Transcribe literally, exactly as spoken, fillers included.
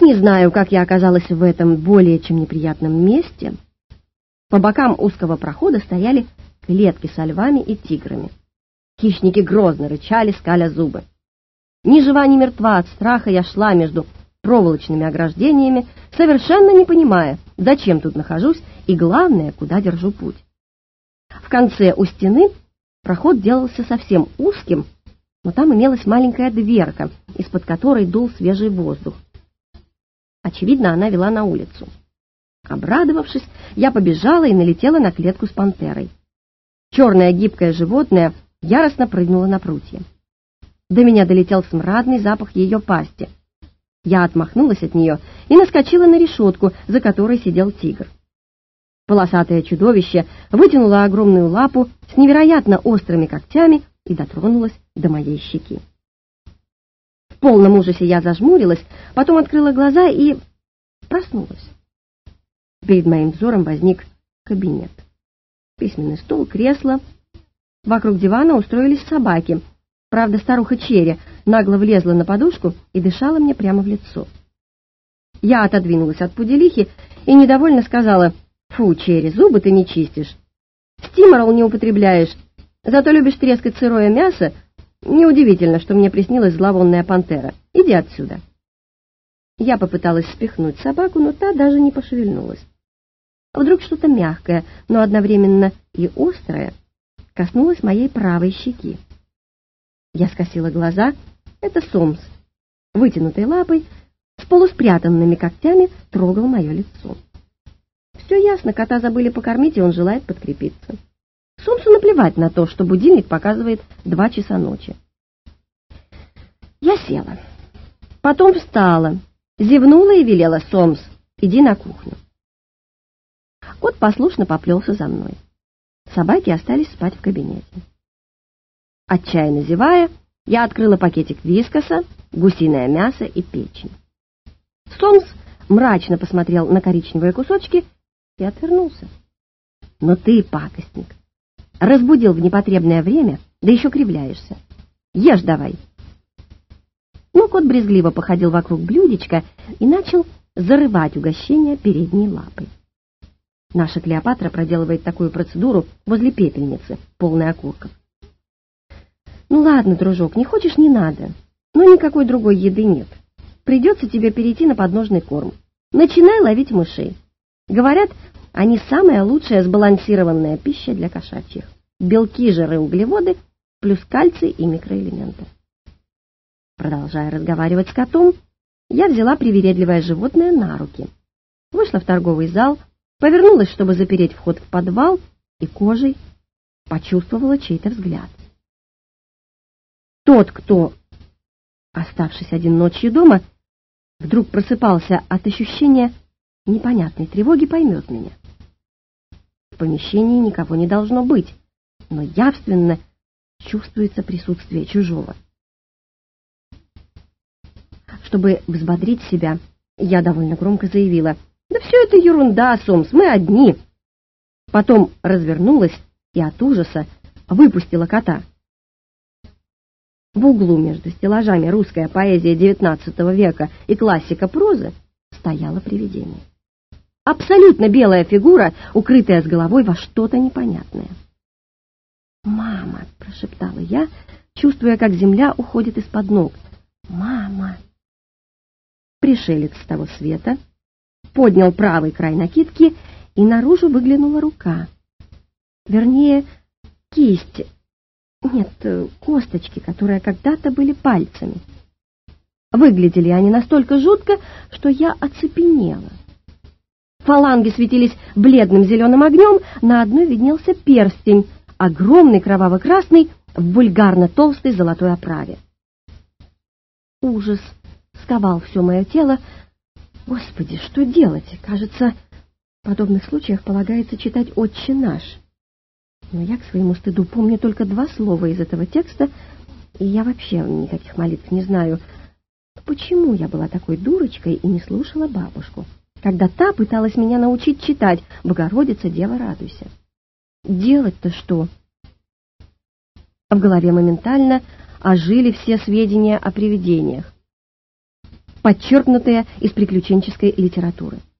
Не знаю, как я оказалась в этом более чем неприятном месте. По бокам узкого прохода стояли клетки со львами и тиграми. Хищники грозно рычали, скаля зубы. Ни жива, ни мертва от страха я шла между проволочными ограждениями, совершенно не понимая, зачем тут нахожусь и, главное, куда держу путь. В конце у стены проход делался совсем узким, но там имелась маленькая дверка, из-под которой дул свежий воздух. Очевидно, она вела на улицу. Обрадовавшись, я побежала и налетела на клетку с пантерой. Черное гибкое животное яростно прыгнуло на прутья. До меня долетел смрадный запах ее пасти. Я отмахнулась от нее и наскочила на решетку, за которой сидел тигр. Полосатое чудовище вытянуло огромную лапу с невероятно острыми когтями и дотронулось до моей щеки. В полном ужасе я зажмурилась, потом открыла глаза и проснулась. Перед моим взором возник кабинет. Письменный стол, кресло. Вокруг дивана устроились собаки. Правда, старуха Черри нагло влезла на подушку и дышала мне прямо в лицо. Я отодвинулась от пуделихи и недовольно сказала: «Фу, Черри, зубы ты не чистишь. Стиморол не употребляешь, зато любишь трескать сырое мясо. Неудивительно, что мне приснилась зловонная пантера. Иди отсюда». Я попыталась спихнуть собаку, но та даже не пошевельнулась. Вдруг что-то мягкое, но одновременно и острое коснулось моей правой щеки. Я скосила глаза. Это Сомс, вытянутой лапой, с полуспрятанными когтями, трогал мое лицо. Все ясно, кота забыли покормить, и он желает подкрепиться. Сомсу наплевать на то, что будильник показывает два часа ночи. Я села. Потом встала, зевнула и велела: «Сомс, иди на кухню». Кот послушно поплелся за мной. Собаки остались спать в кабинете. Отчаянно зевая, я открыла пакетик вискаса, гусиное мясо и печень. Сомс мрачно посмотрел на коричневые кусочки и отвернулся. «Но ты, пакостник, разбудил в непотребное время, да еще кривляешься. Ешь давай». Но кот брезгливо походил вокруг блюдечка и начал зарывать угощение передней лапой. Наша Клеопатра проделывает такую процедуру возле пепельницы, полной окурков. «Ну ладно, дружок, не хочешь — не надо, но никакой другой еды нет. Придется тебе перейти на подножный корм. Начинай ловить мышей. Говорят, они самая лучшая сбалансированная пища для кошачьих. Белки, жиры, углеводы, плюс кальций и микроэлементы». Продолжая разговаривать с котом, я взяла привередливое животное на руки, вышла в торговый зал, повернулась, чтобы запереть вход в подвал, и кожей почувствовала чей-то взгляд. Тот, кто, оставшись один ночью дома, вдруг просыпался от ощущения непонятной тревоги, поймет меня. В помещении никого не должно быть, но явственно чувствуется присутствие чужого. Чтобы взбодрить себя, я довольно громко заявила: «Да все это ерунда, Сомс, мы одни». Потом развернулась и от ужаса выпустила кота. В углу между стеллажами «Русская поэзия девятнадцатого века» и классика прозы стояло привидение. Абсолютно белая фигура, укрытая с головой во что-то непонятное. «Мама!» — прошептала я, чувствуя, как земля уходит из-под ног. «Мама!» Пришелец с того света поднял правый край накидки, и наружу выглянула рука. Вернее, кисть. Нет, косточки, которые когда-то были пальцами. Выглядели они настолько жутко, что я оцепенела. Фаланги светились бледным зеленым огнем, на одной виднелся перстень, огромный кроваво-красный, в вульгарно толстой золотой оправе. Ужас сковал все мое тело. Господи, что делать? Кажется, в подобных случаях полагается читать «Отче наш». Но я к своему стыду помню только два слова из этого текста, и я вообще никаких молитв не знаю. Почему я была такой дурочкой и не слушала бабушку, когда та пыталась меня научить читать «Богородица, Дева, радуйся»? Делать-то что? В голове моментально ожили все сведения о привидениях. подчеркнутые из приключенческой литературы.